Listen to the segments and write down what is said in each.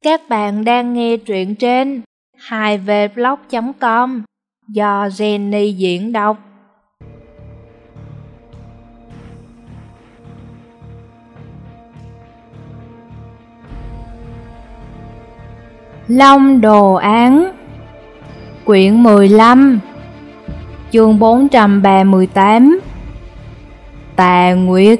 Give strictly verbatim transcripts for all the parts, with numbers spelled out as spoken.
Các bạn đang nghe truyện trên hai v blog chấm com do Jenny diễn đọc. Long Đồ Án, quyển mười lăm, chương bốn trăm ba mươi tám. Tà Nguyệt.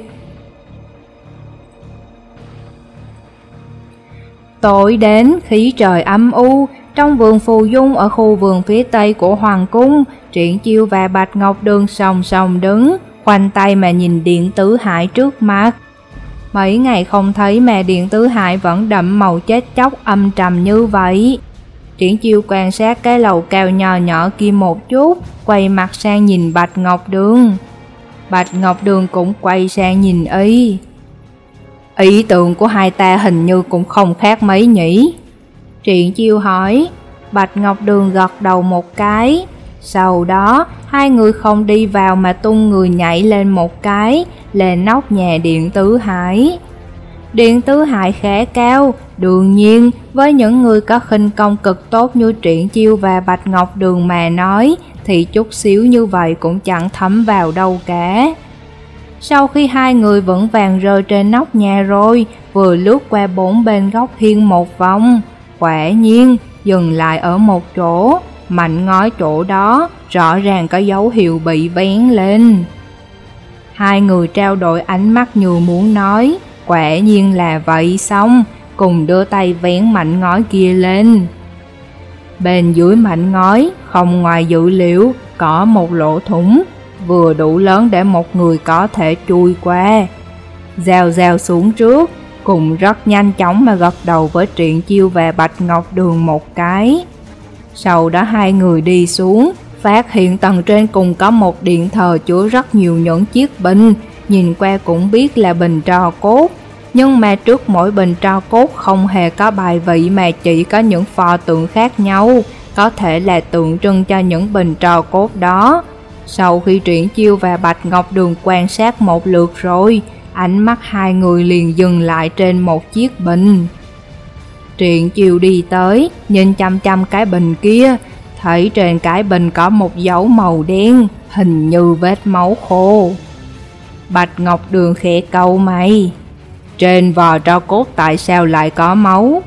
Tối đến, khí trời âm u, trong vườn phù dung ở khu vườn phía tây của Hoàng cung, Triển Chiêu và Bạch Ngọc Đường song song đứng, khoanh tay mà nhìn Điện Tứ Hải trước mặt. Mấy ngày không thấy mà Điện Tứ Hải vẫn đậm màu chết chóc âm trầm như vậy. Triển Chiêu quan sát cái lầu cao nhỏ nhỏ kia một chút, quay mặt sang nhìn Bạch Ngọc Đường. Bạch Ngọc Đường cũng quay sang nhìn y. Ý tưởng của hai ta hình như cũng không khác mấy nhỉ? Triển Chiêu hỏi. Bạch Ngọc Đường gật đầu một cái. Sau đó, hai người không đi vào mà tung người nhảy lên một cái, lên nóc nhà Điện Tứ Hải. Điện Tứ Hải khá cao, đương nhiên với những người có khinh công cực tốt như Triển Chiêu và Bạch Ngọc Đường mà nói, thì chút xíu như vậy cũng chẳng thấm vào đâu cả. Sau khi hai người vững vàng rơi trên nóc nhà rồi, vừa lướt qua bốn bên góc hiên một vòng, quả nhiên dừng lại ở một chỗ, mảnh ngói chỗ đó rõ ràng có dấu hiệu bị vén lên. Hai người trao đổi ánh mắt như muốn nói, quả nhiên là vậy, xong cùng đưa tay vén mảnh ngói kia lên. Bên dưới mảnh ngói, không ngoài dự liệu, có một lỗ thủng, vừa đủ lớn để một người có thể chui qua. Dao dao xuống trước, cùng rất nhanh chóng mà gật đầu với Triển Chiêu và Bạch Ngọc Đường một cái. Sau đó hai người đi xuống, phát hiện tầng trên cùng có một điện thờ chứa rất nhiều những chiếc bình, nhìn qua cũng biết là bình tro cốt. Nhưng mà trước mỗi bình tro cốt không hề có bài vị mà chỉ có những pho tượng khác nhau, có thể là tượng trưng cho những bình tro cốt đó. Sau khi Triển Chiêu và Bạch Ngọc Đường quan sát một lượt rồi, ánh mắt hai người liền dừng lại trên một chiếc bình. Triển Chiêu đi tới, nhìn chăm chăm cái bình kia, thấy trên cái bình có một dấu màu đen, hình như vết máu khô. Bạch Ngọc Đường khẽ cau mày. Trên vò tro cốt tại sao lại có máu?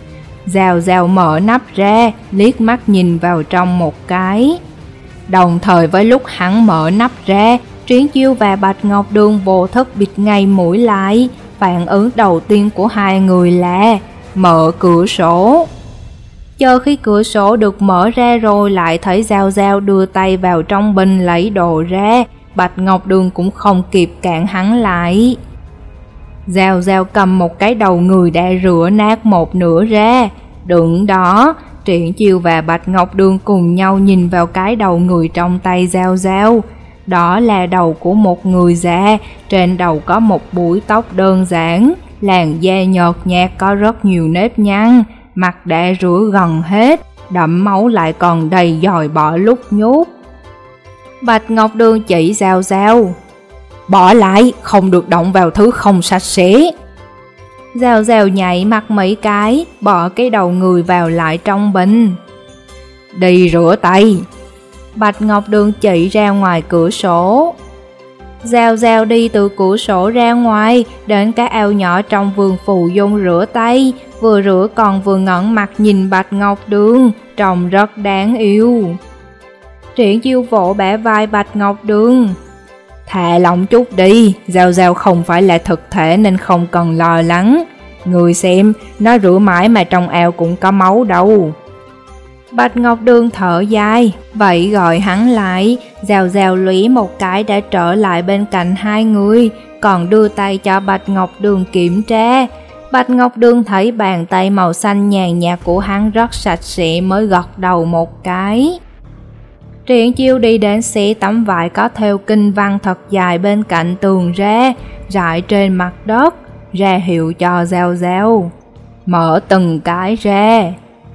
Dao dao mở nắp ra, liếc mắt nhìn vào trong một cái. Đồng thời với lúc hắn mở nắp ra, Triển Chiêu và Bạch Ngọc Đường vô thức bịt ngay mũi lại. Phản ứng đầu tiên của hai người là mở cửa sổ. Chờ khi cửa sổ được mở ra rồi, lại thấy Dao Dao đưa tay vào trong bình lấy đồ ra. Bạch Ngọc Đường cũng không kịp cản hắn lại. Dao Dao cầm một cái đầu người đã rửa nát một nửa ra. Đứng đó, Triển Chiêu và Bạch Ngọc Đường cùng nhau nhìn vào cái đầu người trong tay Dao Dao. Đó là đầu của một người già, trên đầu có một búi tóc đơn giản, làn da nhợt nhạt có rất nhiều nếp nhăn, mặt đã rửa gần hết, đẫm máu lại còn đầy dòi bọ lúc nhúc. Bạch Ngọc Đường chỉ Dao Dao. Bỏ lại, không được động vào thứ không sạch sẽ. Dao Dao nhảy mặt mấy cái, bỏ cái đầu người vào lại trong bình. Đi rửa tay. Bạch Ngọc Đường chỉ ra ngoài cửa sổ. Dao Dao đi từ cửa sổ ra ngoài, đến cái ao nhỏ trong vườn phù dung rửa tay, vừa rửa còn vừa ngẩng mặt nhìn Bạch Ngọc Đường, trông rất đáng yêu. Triển Chiêu vỗ bả vai Bạch Ngọc Đường. Thả lỏng chút đi, Dao Dao không phải là thực thể nên không cần lo lắng. Người xem, nó rửa mãi mà trong ao cũng có máu đâu. Bạch Ngọc Đường thở dài, vậy gọi hắn lại. Dao Dao lúy một cái đã trở lại bên cạnh hai người, còn đưa tay cho Bạch Ngọc Đường kiểm tra. Bạch Ngọc Đường thấy bàn tay màu xanh nhàn nhạt của hắn rất sạch sẽ mới gật đầu một cái. Triển Chiêu đi đến xé tấm vải có thêu kinh văn thật dài bên cạnh tường ra, rải trên mặt đất, ra hiệu cho Dao Dao. Mở từng cái ra.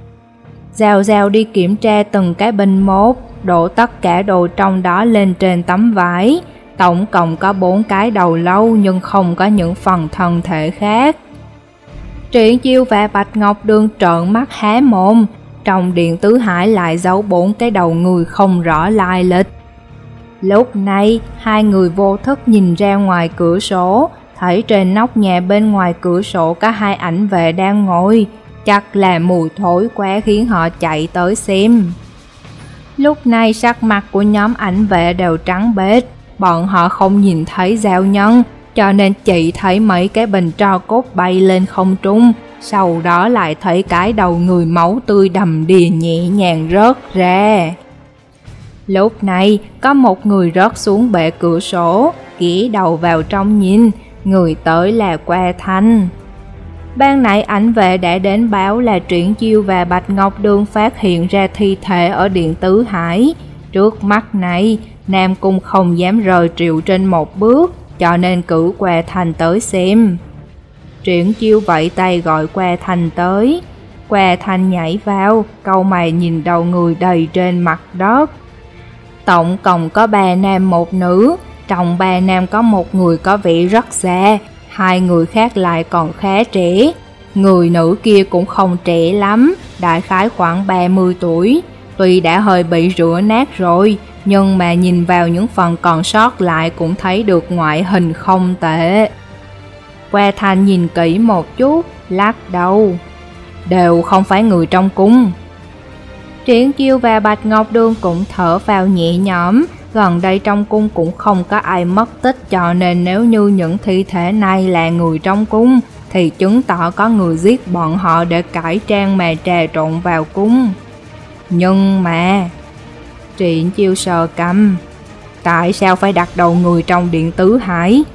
Dao Dao đi kiểm tra từng cái bình một, đổ tất cả đồ trong đó lên trên tấm vải. Tổng cộng có bốn cái đầu lâu nhưng không có những phần thân thể khác. Triển Chiêu và Bạch Ngọc Đường trợn mắt há mồm, trong điện tứ hải lại giấu bốn cái đầu người không rõ lai lịch. Lúc này, hai người vô thức nhìn ra ngoài cửa sổ, thấy trên nóc nhà bên ngoài cửa sổ có hai ảnh vệ đang ngồi, chắc là mùi thối quá khiến họ chạy tới xem. Lúc này sắc mặt của nhóm ảnh vệ đều trắng bệch, bọn họ không nhìn thấy giao nhân, cho nên chỉ thấy mấy cái bình tro cốt bay lên không trung, sau đó lại thấy cái đầu người máu tươi đầm đìa nhẹ nhàng rớt ra. Lúc này, có một người rớt xuống bệ cửa sổ, ghé đầu vào trong nhìn, người tới là Que Thanh. Ban nãy ảnh vệ đã đến báo là Triển Chiêu và Bạch Ngọc Đường phát hiện ra thi thể ở điện tứ hải. Trước mắt này, Nam Cung không dám rời Triệu Trinh một bước, cho nên cử Que Thanh tới xem. Triển Chiêu vẫy tay gọi Que Thanh tới. Que Thanh nhảy vào, cau mày nhìn đầu người đầy trên mặt đất. Tổng cộng có ba nam một nữ, trong ba nam có một người có vẻ rất già, hai người khác lại còn khá trẻ. Người nữ kia cũng không trẻ lắm, đại khái khoảng ba mươi tuổi. Tuy đã hơi bị rửa nát rồi, nhưng mà nhìn vào những phần còn sót lại cũng thấy được ngoại hình không tệ. Que Thanh nhìn kỹ một chút, lắc đầu. Đều không phải người trong cung. Triển Chiêu và Bạch Ngọc Đường cũng thở vào nhẹ nhõm, gần đây trong cung cũng không có ai mất tích, cho nên nếu như những thi thể này là người trong cung, thì chứng tỏ có người giết bọn họ để cải trang mà trà trộn vào cung. Nhưng mà... Triển Chiêu sờ cằm. Tại sao phải đặt đầu người trong điện tứ hải?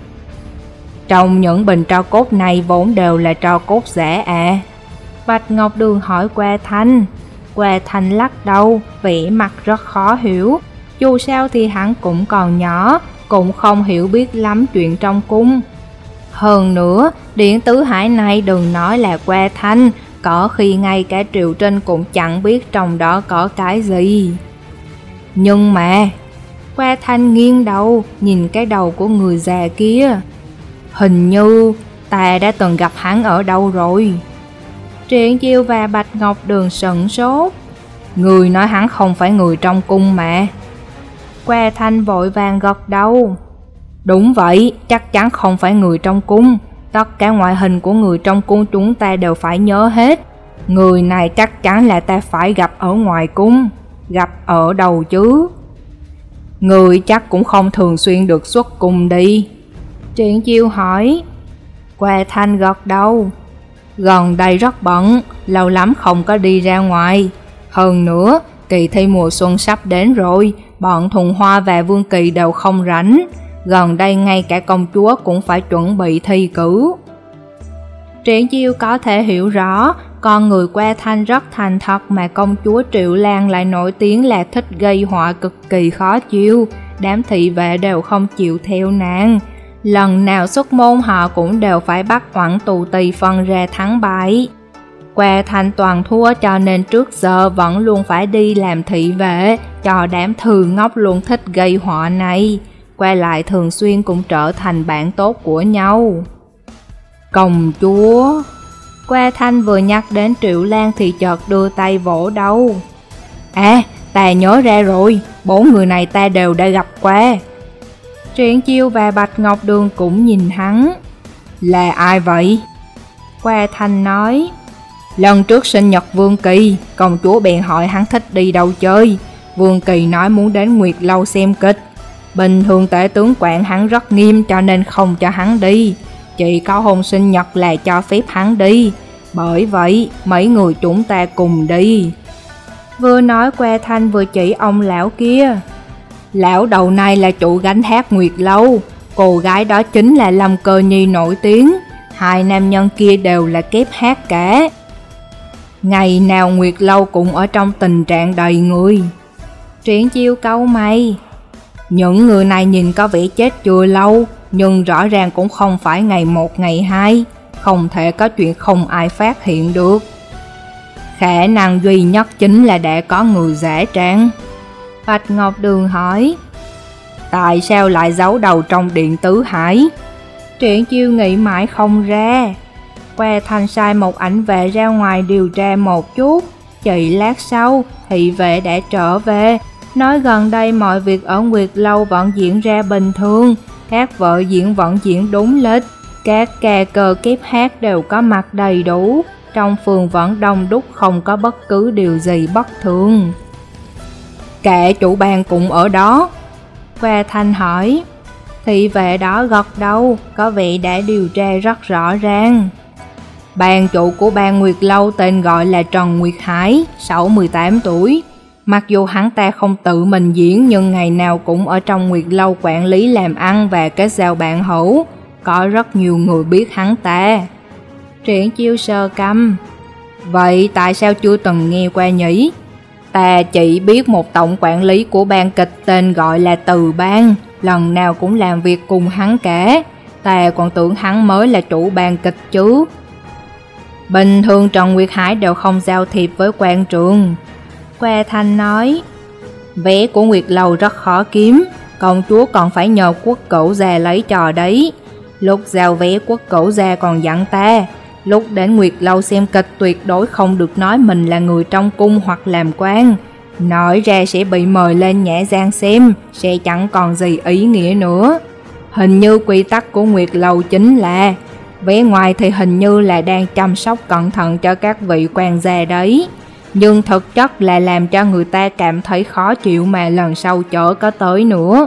Trong những bình tro cốt này vốn đều là tro cốt giả à? Bạch Ngọc Đường hỏi Que Thanh. Que Thanh lắc đầu, vẻ mặt rất khó hiểu. Dù sao thì hắn cũng còn nhỏ, cũng không hiểu biết lắm chuyện trong cung. Hơn nữa, điện tứ hải này đừng nói là Que Thanh, có khi ngay cả Triệu Trinh cũng chẳng biết trong đó có cái gì. Nhưng mà... Que Thanh nghiêng đầu, nhìn cái đầu của người già kia. Hình như ta đã từng gặp hắn ở đâu rồi. Triển Chiêu và Bạch Ngọc Đường sững sốt. Người nói hắn không phải người trong cung mà. Que Thanh vội vàng gật đầu. Đúng vậy, chắc chắn không phải người trong cung. Tất cả ngoại hình của người trong cung chúng ta đều phải nhớ hết. Người này chắc chắn là ta phải gặp ở ngoài cung. Gặp ở đâu chứ? Người chắc cũng không thường xuyên được xuất cung đi. Triển Chiêu hỏi. Que Thanh gật đầu. Gần đây rất bận, lâu lắm không có đi ra ngoài. Hơn nữa, kỳ thi mùa xuân sắp đến rồi, bọn Thuần Hoa và Vương Kỳ đều không rảnh. Gần đây ngay cả công chúa cũng phải chuẩn bị thi cử. Triển Chiêu có thể hiểu rõ, con người Que Thanh rất thành thật mà công chúa Triệu Lan lại nổi tiếng là thích gây họa cực kỳ khó chịu. Đám thị vệ đều không chịu theo nàng. Lần nào xuất môn họ cũng đều phải bắt Oản Tù Tì phân ra thắng bại. Que Thanh toàn thua cho nên trước giờ vẫn luôn phải đi làm thị vệ cho đám thư ngốc luôn thích gây họa này. Qua lại thường xuyên cũng trở thành bạn tốt của nhau. Công chúa. Que Thanh vừa nhắc đến Triệu Lan thì chợt đưa tay vỗ đầu. À, ta nhớ ra rồi, bốn người này ta đều đã gặp qua. Triển Chiêu và Bạch Ngọc Đường cũng nhìn hắn. Là ai vậy? Que Thanh nói. Lần trước sinh nhật Vương Kỳ, công chúa bèn hỏi hắn thích đi đâu chơi. Vương Kỳ nói muốn đến Nguyệt Lâu xem kịch. Bình thường tể tướng quản hắn rất nghiêm cho nên không cho hắn đi. Chỉ có hôm sinh nhật là cho phép hắn đi. Bởi vậy, mấy người chúng ta cùng đi. Vừa nói Que Thanh vừa chỉ ông lão kia. Lão đầu này là chủ gánh hát Nguyệt Lâu. Cô gái đó chính là Lâm Cơ Nhi nổi tiếng. Hai nam nhân kia đều là kép hát cả. Ngày nào Nguyệt Lâu cũng ở trong tình trạng đầy người. Triển Chiêu cau mày. Những người này nhìn có vẻ chết chưa lâu, nhưng rõ ràng cũng không phải ngày một ngày hai. Không thể có chuyện không ai phát hiện được. Khả năng duy nhất chính là đã có người giả trang. Bạch Ngọc Đường hỏi. Tại sao lại giấu đầu trong điện tứ hải? Triển Chiêu nghĩ mãi không ra. Que Thanh sai một ảnh vệ ra ngoài điều tra một chút. Chỉ lát sau, thị vệ đã trở về, nói gần đây mọi việc ở Nguyệt Lâu vẫn diễn ra bình thường, các vợ diễn vẫn diễn đúng lịch, các ca cơ kép hát đều có mặt đầy đủ, trong phường vẫn đông đúc, không có bất cứ điều gì bất thường. Cả chủ ban cũng ở đó? Que Thanh hỏi. Thị vệ đó gật đầu, có vẻ đã điều tra rất rõ ràng. Ban chủ của ban Nguyệt Lâu tên gọi là Trần Nguyệt Hải, sáu mươi tám tuổi. Mặc dù hắn ta không tự mình diễn nhưng ngày nào cũng ở trong Nguyệt Lâu quản lý làm ăn và kết giao bạn hữu. Có rất nhiều người biết hắn ta. Triển Chiêu sờ cằm. Vậy tại sao chưa từng nghe qua nhỉ? Ta chỉ biết một tổng quản lý của ban kịch tên gọi là Từ Ban, lần nào cũng làm việc cùng hắn cả. Ta còn tưởng hắn mới là chủ ban kịch chứ. Bình thường Trần Nguyệt Hải đều không giao thiệp với quan trường. Que Thanh nói. Vé của Nguyệt Lâu rất khó kiếm, công chúa còn phải nhờ Quốc Cửu gia lấy trò đấy. Lúc giao vé Quốc Cửu gia còn dặn ta, lúc đến Nguyệt Lâu xem kịch tuyệt đối không được nói mình là người trong cung hoặc làm quan. Nói ra sẽ bị mời lên nhã gian xem, sẽ chẳng còn gì ý nghĩa nữa. Hình như quy tắc của Nguyệt Lâu chính là vẻ ngoài thì hình như là đang chăm sóc cẩn thận cho các vị quan gia đấy, nhưng thực chất là làm cho người ta cảm thấy khó chịu mà lần sau chớ có tới nữa.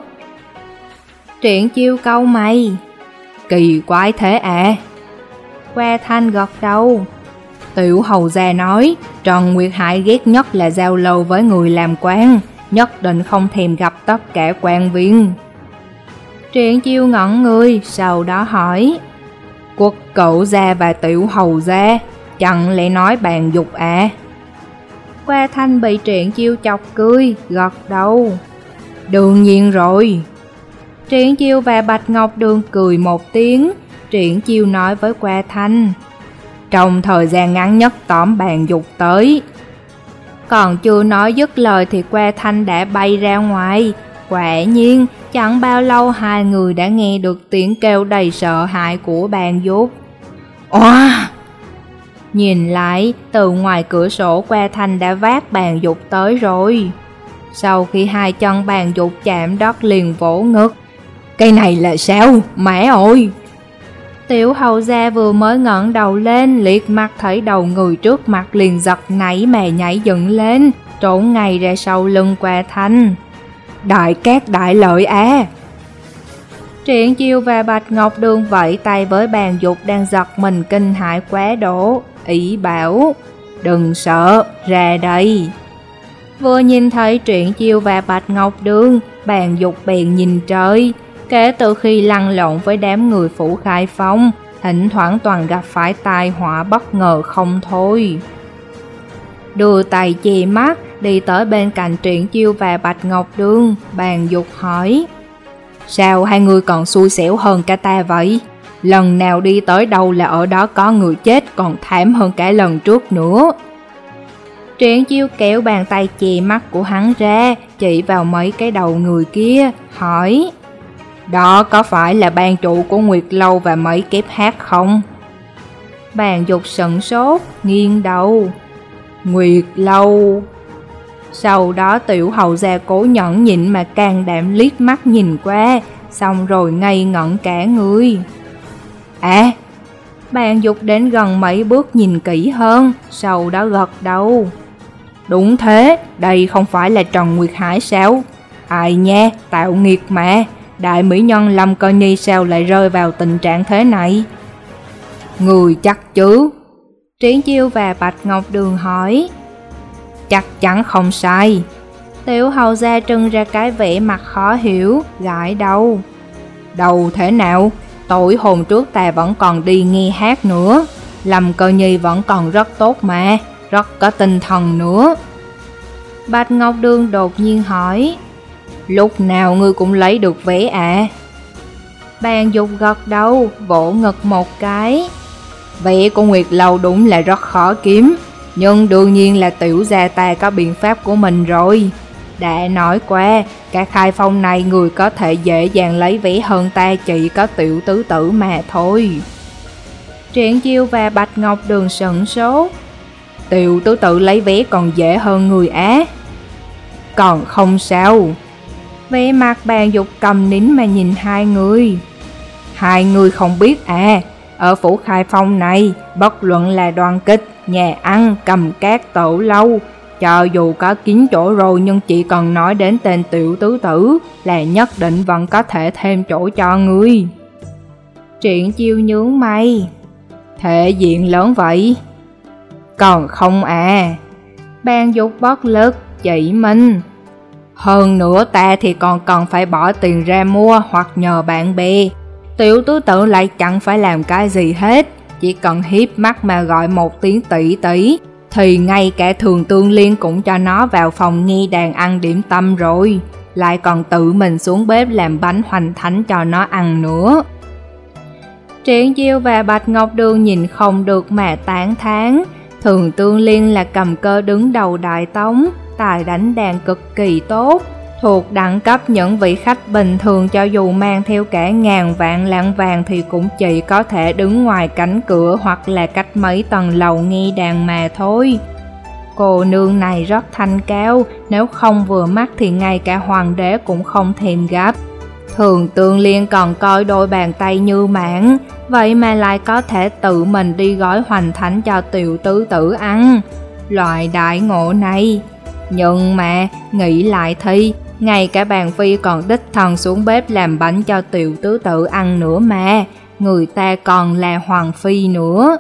Triển Chiêu cau mày. Kỳ quái thế à? Que Thanh gật đầu. Tiểu hầu gia nói Trần Nguyệt Hải ghét nhất là giao lưu với người làm quan, nhất định không thèm gặp tất cả quan viên. Triển Chiêu ngẩn người, sau đó hỏi. Quốc Cửu gia và Tiểu hầu gia, chẳng lẽ nói bàn dục à? Que Thanh bị Triển Chiêu chọc cười, gật đầu. Đương nhiên rồi. Triển Chiêu và Bạch Ngọc Đường cười một tiếng. Triển Chiêu nói với Que Thanh. Trong thời gian ngắn nhất tóm bàn dục tới. Còn chưa nói dứt lời thì Que Thanh đã bay ra ngoài. Quả nhiên, chẳng bao lâu hai người đã nghe được tiếng kêu đầy sợ hãi của bàn dục. Oa! Nhìn lại, từ ngoài cửa sổ Que Thanh đã vác bàn dục tới rồi. Sau khi hai chân bàn dục chạm đất liền vỗ ngực. Cái này là sao? Mẹ ơi! Tiểu hầu gia vừa mới ngẩng đầu lên, liếc mắt thấy đầu người trước mặt liền giật nảy mà nhảy dựng lên, trốn ngay ra sau lưng Que Thanh. Đại cát đại lợi à! Triển Chiêu và Bạch Ngọc Đường vẫy tay với bàn dục đang giật mình kinh hãi quá độ, ý bảo, đừng sợ, ra đây. Vừa nhìn thấy Triển Chiêu và Bạch Ngọc Đường, bàn dục bèn nhìn trời. Kể từ khi lăn lộn với đám người phủ Khai Phong, thỉnh thoảng toàn gặp phải tai họa bất ngờ không thôi. Đưa tay che mắt, đi tới bên cạnh Triển Chiêu và Bạch Ngọc Đường, bàn dục hỏi. Sao hai người còn xui xẻo hơn cả ta vậy? Lần nào đi tới đâu là ở đó có người chết, còn thảm hơn cả lần trước nữa. Triển Chiêu kéo bàn tay che mắt của hắn ra, chỉ vào mấy cái đầu người kia, hỏi. Đó có phải là ban chủ của Nguyệt Lâu và mấy kép hát không? Bàn dục sững sốt, nghiêng đầu. Nguyệt Lâu. Sau đó tiểu hầu gia cố nhẫn nhịn mà can đảm liếc mắt nhìn qua, xong rồi ngây ngẩn cả người. À, bàn dục đến gần mấy bước nhìn kỹ hơn, sau đó gật đầu. Đúng thế, đây không phải là Trần Nguyệt Hải sao? Ai nha, tạo nghiệt mà. Đại mỹ nhân Lâm Cơ Nhi sao lại rơi vào tình trạng thế này? Người chắc chứ? Triển Chiêu và Bạch Ngọc Đường hỏi. Chắc chắn không sai. Tiểu hầu gia trưng ra cái vẻ mặt khó hiểu, gãi đầu. Đầu thế nào? Tối hôm trước ta vẫn còn đi nghe hát nữa. Lâm Cơ Nhi vẫn còn rất tốt mà, rất có tinh thần nữa. Bạch Ngọc Đường đột nhiên hỏi. Lúc nào ngươi cũng lấy được vé à? Bàn dục gật đầu, vỗ ngực một cái. Vé của Nguyệt Lâu đúng là rất khó kiếm, nhưng đương nhiên là tiểu gia ta có biện pháp của mình rồi. Đã nói qua, cả Khai Phong này người có thể dễ dàng lấy vé hơn ta chỉ có tiểu tứ tử mà thôi. Triển Chiêu và Bạch Ngọc Đường sửng sốt. Tiểu tứ tự lấy vé còn dễ hơn người á. Còn không sao. Vẻ mặt Bàn Dục cầm nín mà nhìn hai người. Hai người không biết à, ở phủ Khai Phong này, bất luận là đoàn kịch, nhà ăn, cầm cát, tổ lâu, cho dù có kín chỗ rồi nhưng chỉ cần nói đến tên tiểu tứ tử là nhất định vẫn có thể thêm chỗ cho ngươi. Triển Chiêu nhướng mày. Thể diện lớn vậy? Còn không à. Bàn Dục bất lực, chỉ mình. Hơn nữa ta thì còn cần phải bỏ tiền ra mua hoặc nhờ bạn bè. Tiểu tứ tự lại chẳng phải làm cái gì hết, chỉ cần hiếp mắt mà gọi một tiếng tỷ tỷ, thì ngay cả Thường Tương Liên cũng cho nó vào phòng nghe đàn ăn điểm tâm rồi, lại còn tự mình xuống bếp làm bánh hoành thánh cho nó ăn nữa. Triển Chiêu và Bạch Ngọc Đường nhìn không được mà tán thán. Thường Tương Liên là cầm cơ đứng đầu Đại Tống, tài đánh đàn cực kỳ tốt, thuộc đẳng cấp những vị khách bình thường, cho dù mang theo cả ngàn vạn lạng vàng thì cũng chỉ có thể đứng ngoài cánh cửa hoặc là cách mấy tầng lầu nghe đàn mà thôi. Cô nương này rất thanh cao, nếu không vừa mắt thì ngay cả hoàng đế cũng không thèm gấp. Thường Tương Liên còn coi đôi bàn tay như mãn, vậy mà lại có thể tự mình đi gói hoành thánh cho tiểu tứ tử ăn. Loại đại ngộ này. Nhưng mà, nghĩ lại thì, ngay cả bàn phi còn đích thân xuống bếp làm bánh cho tiểu tứ tử ăn nữa mà, người ta còn là hoàng phi nữa.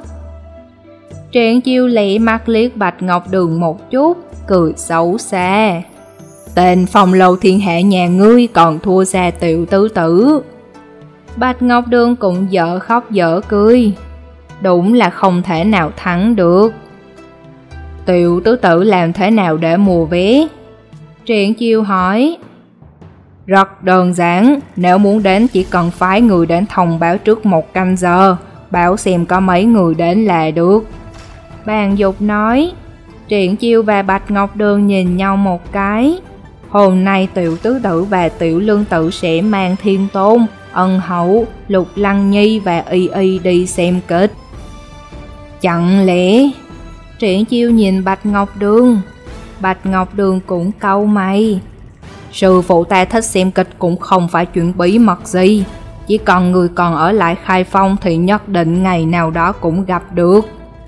Triển Chiêu lẹ mắt liếc Bạch Ngọc Đường một chút, cười xấu xa. Tên phong lâu thiên hạ nhà ngươi còn thua xa tiểu tứ tử. Bạch Ngọc Đường cũng dở khóc dở cười. Đúng là không thể nào thắng được. Tiểu tứ tử làm thế nào để mua vé? Triển Chiêu hỏi. Rất đơn giản, nếu muốn đến chỉ cần phái người đến thông báo trước một canh giờ, báo xem có mấy người đến là được. Bàn Dục nói. Triển Chiêu và Bạch Ngọc Đường nhìn nhau một cái. Hôm nay tiểu tứ tử và tiểu lương tử sẽ mang Thiên Tôn, Ân Hậu, Lục Lăng Nhi và Y Y đi xem kịch. Chẳng lẽ... Triển Chiêu nhìn Bạch Ngọc Đường. Bạch Ngọc Đường cũng cau mày. Sư phụ ta thích xem kịch cũng không phải chuyện bí mật gì, chỉ cần người còn ở lại Khai Phong thì nhất định ngày nào đó cũng gặp được.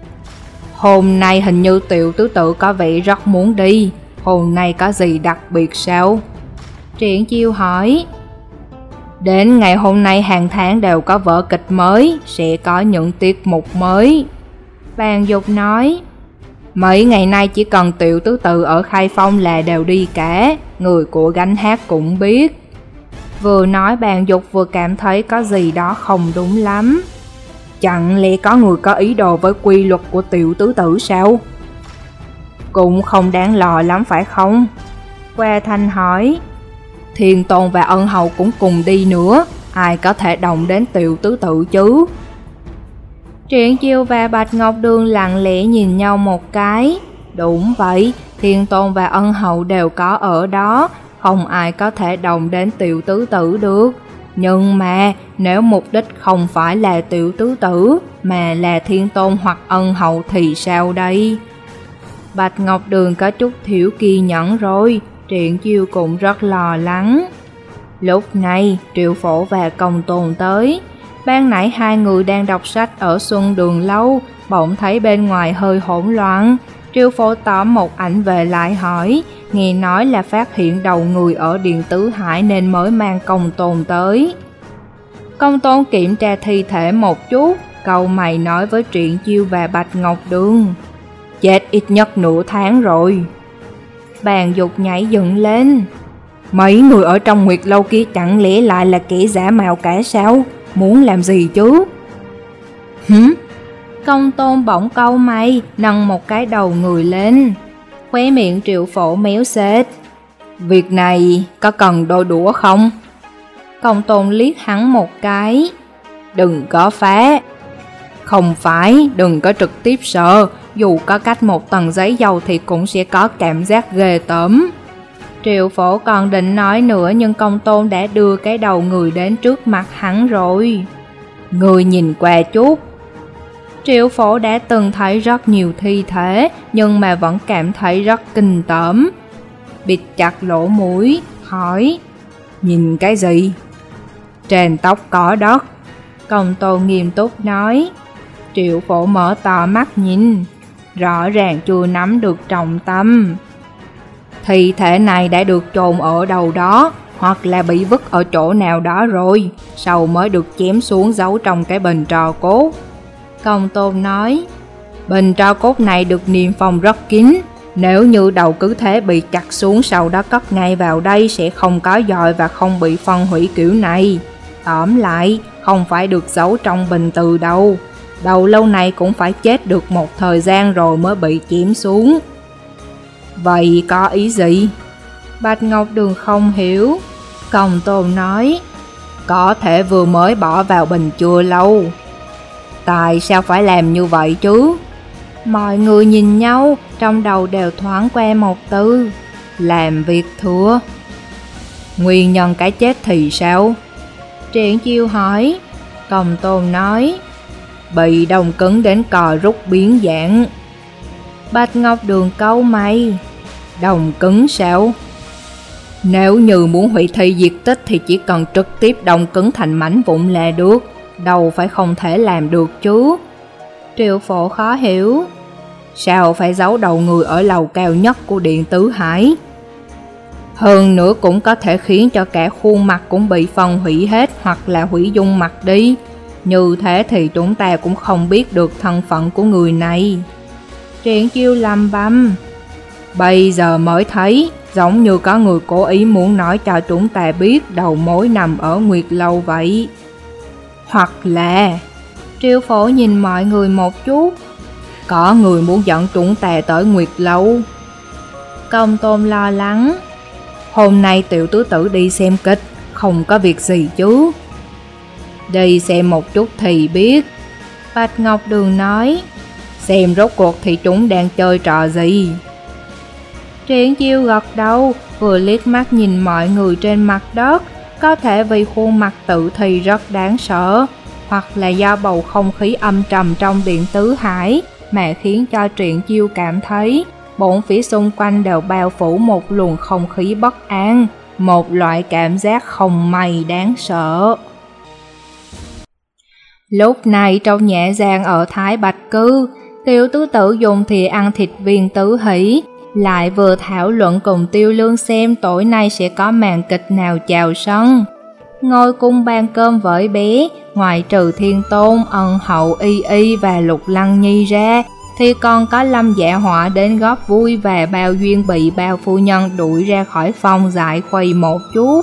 Hôm nay hình như tiểu tứ tự có vẻ rất muốn đi, hôm nay có gì đặc biệt sao? Triển Chiêu hỏi. Đến ngày hôm nay hàng tháng đều có vở kịch mới, sẽ có những tiết mục mới. Bàn Dục nói. Mấy ngày nay chỉ cần tiểu tứ tự ở Khai Phong là đều đi cả, người của gánh hát cũng biết. Vừa nói Bàn Dục vừa cảm thấy có gì đó không đúng lắm. Chẳng lẽ có người có ý đồ với quy luật của tiểu tứ tử sao? Cũng không đáng lo lắm phải không? Qua Thanh hỏi. Thiên Tôn và Ân Hậu cũng cùng đi nữa, ai có thể động đến tiểu tứ tự chứ? Triển Chiêu và Bạch Ngọc Đường lặng lẽ nhìn nhau một cái. Đúng vậy, Thiên Tôn và Ân Hậu đều có ở đó, không ai có thể động đến tiểu tứ tử được. Nhưng mà nếu mục đích không phải là tiểu tứ tử mà là Thiên Tôn hoặc Ân Hậu thì sao đây? Bạch Ngọc Đường có chút thiểu kiên nhẫn rồi, Triển Chiêu cũng rất lo lắng. Lúc này Triệu Phổ và Công Tôn tới. Ban nãy hai người đang đọc sách ở Xuân Đường Lâu, bỗng thấy bên ngoài hơi hỗn loạn. Triệu Phổ tóm một ảnh về lại hỏi, nghe nói là phát hiện đầu người ở Điện Tứ Hải nên mới mang Công Tôn tới. Công Tôn kiểm tra thi thể một chút, cau mày nói với Triển Chiêu và Bạch Ngọc Đường. Chết ít nhất nửa tháng rồi. Bàn Dục nhảy dựng lên. Mấy người ở trong Nguyệt Lâu kia chẳng lẽ lại là kẻ giả mạo cả sao? Muốn làm gì chứ? Hửm? Công Tôn bỗng cau mày, nâng một cái đầu người lên. Khóe miệng Triệu Phổ méo xếch. Việc này có cần đôi đũa không? Công Tôn liếc hắn một cái. Đừng có phá. Không phải, đừng có trực tiếp sợ, dù có cách một tầng giấy dầu thì cũng sẽ có cảm giác ghê tởm. Triệu Phổ còn định nói nữa nhưng Công Tôn đã đưa cái đầu người đến trước mặt hắn rồi. Người nhìn qua chút. Triệu Phổ đã từng thấy rất nhiều thi thể, nhưng mà vẫn cảm thấy rất kinh tởm. Bịt chặt lỗ mũi, hỏi: Nhìn cái gì? Trên tóc có đất. Công Tôn nghiêm túc nói. Triệu Phổ mở to mắt nhìn, rõ ràng chưa nắm được trọng tâm. Thi thể này đã được chôn ở đâu đó, hoặc là bị vứt ở chỗ nào đó rồi, sau mới được chém xuống giấu trong cái bình tro cốt. Công Tôn nói. Bình tro cốt này được niêm phong rất kín, nếu như đầu cứ thế bị chặt xuống sau đó cất ngay vào đây sẽ không có dòi và không bị phân hủy kiểu này. Tóm lại, không phải được giấu trong bình từ đâu. Đầu lâu này cũng phải chết được một thời gian rồi mới bị chém xuống. Vậy có ý gì? Bạch Ngọc Đường không hiểu. Công Tôn nói. Có thể vừa mới bỏ vào bình chưa lâu. Tại sao phải làm như vậy chứ? Mọi người nhìn nhau, trong đầu đều thoáng qua một từ: làm việc thừa. Nguyên nhân cái chết thì sao? Triển Chiêu hỏi. Công Tôn nói. Bị đông cứng đến cò rút biến dạng. Bạch Ngọc Đường cau mày. Đông cứng sao? Nếu như muốn hủy thi diệt tích thì chỉ cần trực tiếp đông cứng thành mảnh vụn là được, đâu phải không thể làm được chứ. Triệu Phổ khó hiểu. Sao phải giấu đầu người ở lầu cao nhất của Điện Tứ Hải? Hơn nữa cũng có thể khiến cho cả khuôn mặt cũng bị phân hủy hết, hoặc là hủy dung mặt đi. Như thế thì chúng ta cũng không biết được thân phận của người này. Triển Chiêu lầm bầm. Bây giờ mới thấy, giống như có người cố ý muốn nói cho chúng ta biết đầu mối nằm ở Nguyệt Lâu vậy. Hoặc là... Triệu Phổ nhìn mọi người một chút. Có người muốn dẫn chúng ta tới Nguyệt Lâu. Công Tôn lo lắng. Hôm nay tiểu tứ tử đi xem kịch, không có việc gì chứ? Đi xem một chút thì biết. Bạch Ngọc Đường nói. Xem rốt cuộc thì chúng đang chơi trò gì? Triển Chiêu gật đầu, vừa liếc mắt nhìn mọi người trên mặt đất. Có thể vì khuôn mặt tự thì rất đáng sợ, hoặc là do bầu không khí âm trầm trong Điện Tứ Hải mà khiến cho Triển Chiêu cảm thấy bốn phía xung quanh đều bao phủ một luồng không khí bất an, một loại cảm giác không may đáng sợ. Lúc này trong nhã gian ở Thái Bạch Cư, Tiểu tứ tử dùng thìa ăn thịt viên tứ hỷ, lại vừa thảo luận cùng Tiêu Lương xem tối nay sẽ có màn kịch nào chào sân. Ngồi cùng bàn cơm với bé, ngoài trừ Thiên Tôn, Ân Hậu, Y Y và Lục Lăng Nhi ra, thì còn có Lâm Dạ Họa đến góp vui và Bao Duyên bị Bao phu nhân đuổi ra khỏi phòng giải khuây một chút.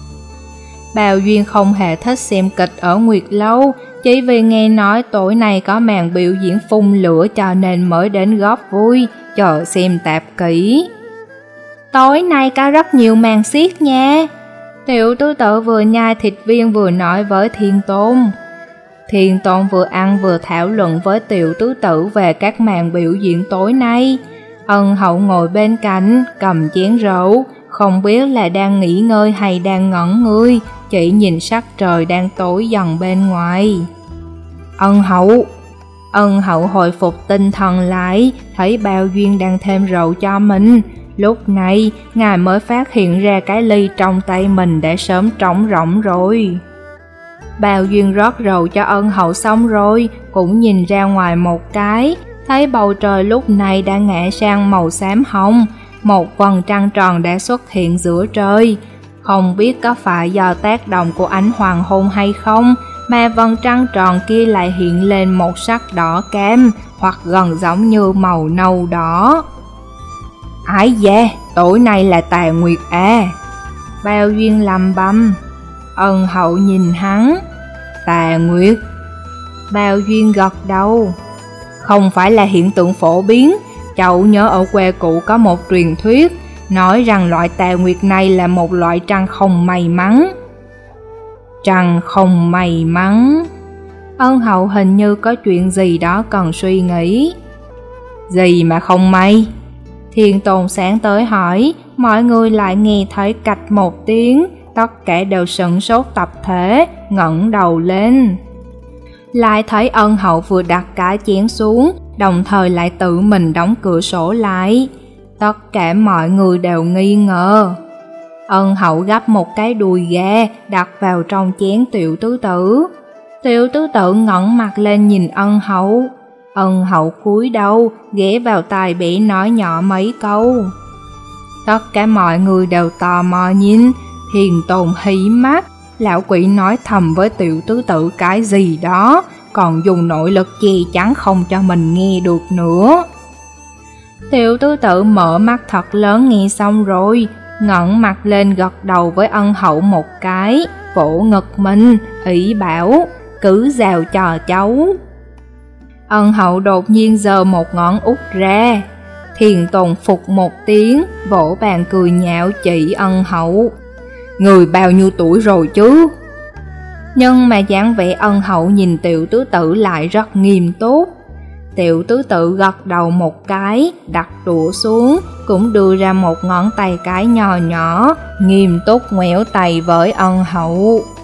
Bao Duyên không hề thích xem kịch ở Nguyệt Lâu, chỉ vì nghe nói tối nay có màn biểu diễn phun lửa cho nên mới đến góp vui, chờ xem tạp kỹ. Tối nay có rất nhiều màn xiết nha. Tiểu tứ tử vừa nhai thịt viên vừa nói với Thiên Tôn. Thiên Tôn vừa ăn vừa thảo luận với tiểu tứ tử về các màn biểu diễn tối nay. Ân Hậu ngồi bên cạnh, cầm chén rượu, không biết là đang nghỉ ngơi hay đang ngẩn người, chỉ nhìn sắc trời đang tối dần bên ngoài. Ân Hậu! Ân Hậu hồi phục tinh thần lại, thấy Bao Duyên đang thêm rượu cho mình. Lúc này, ngài mới phát hiện ra cái ly trong tay mình đã sớm trống rỗng rồi. Bao Duyên rót rượu cho Ân Hậu xong rồi, cũng nhìn ra ngoài một cái, thấy bầu trời lúc này đã ngã sang màu xám hồng, một vầng trăng tròn đã xuất hiện giữa trời. Không biết có phải do tác động của ánh hoàng hôn hay không, mà vầng trăng tròn kia lại hiện lên một sắc đỏ cam, hoặc gần giống như màu nâu đỏ. Ái da, tối nay là tà nguyệt à. Bao Duyên lầm bầm. Ân Hậu nhìn hắn. Tà nguyệt. Bao Duyên gật đầu. Không phải là hiện tượng phổ biến. Cháu nhớ ở quê cũ có một truyền thuyết, nói rằng loại tà nguyệt này là một loại trăng không may mắn. Trăng không may mắn. Ân Hậu hình như có chuyện gì đó cần suy nghĩ. Gì mà không may? Thiên Tôn sáng tới hỏi, mọi người lại nghe thấy cạch một tiếng, tất cả đều sửng sốt tập thể, ngẩng đầu lên. Lại thấy ân hậu vừa đặt cái chén xuống, đồng thời lại tự mình đóng cửa sổ lại. Tất cả mọi người đều nghi ngờ. Ân hậu gắp một cái đùi gà đặt vào trong chén Tiểu Tứ Tử. Tiểu Tứ Tử ngẩng mặt lên nhìn ân hậu. Ân hậu cúi đầu ghé vào tai bỉ nói nhỏ mấy câu. Tất cả mọi người đều tò mò nhìn. Thiền Tồn hí mắt. Lão quỷ nói thầm với Tiểu Tứ Tử cái gì đó, còn dùng nội lực che chắn không cho mình nghe được nữa. Tiểu Tứ Tử mở mắt thật lớn nghe xong rồi, ngẩng mặt lên gật đầu với ân hậu một cái, vỗ ngực mình, ý bảo, cứ rào cho cháu. Ân hậu đột nhiên giơ một ngón út ra. Thiền Tồn phục một tiếng, vỗ bàn cười nhạo chỉ ân hậu. Người bao nhiêu tuổi rồi chứ? Nhưng mà dáng vẻ ân hậu nhìn Tiểu Tứ Tử lại rất nghiêm túc. Tiểu Tứ Tử gật đầu một cái, đặt đũa xuống, cũng đưa ra một ngón tay cái nhỏ nhỏ, nghiêm túc ngoẻo tay với ân hậu.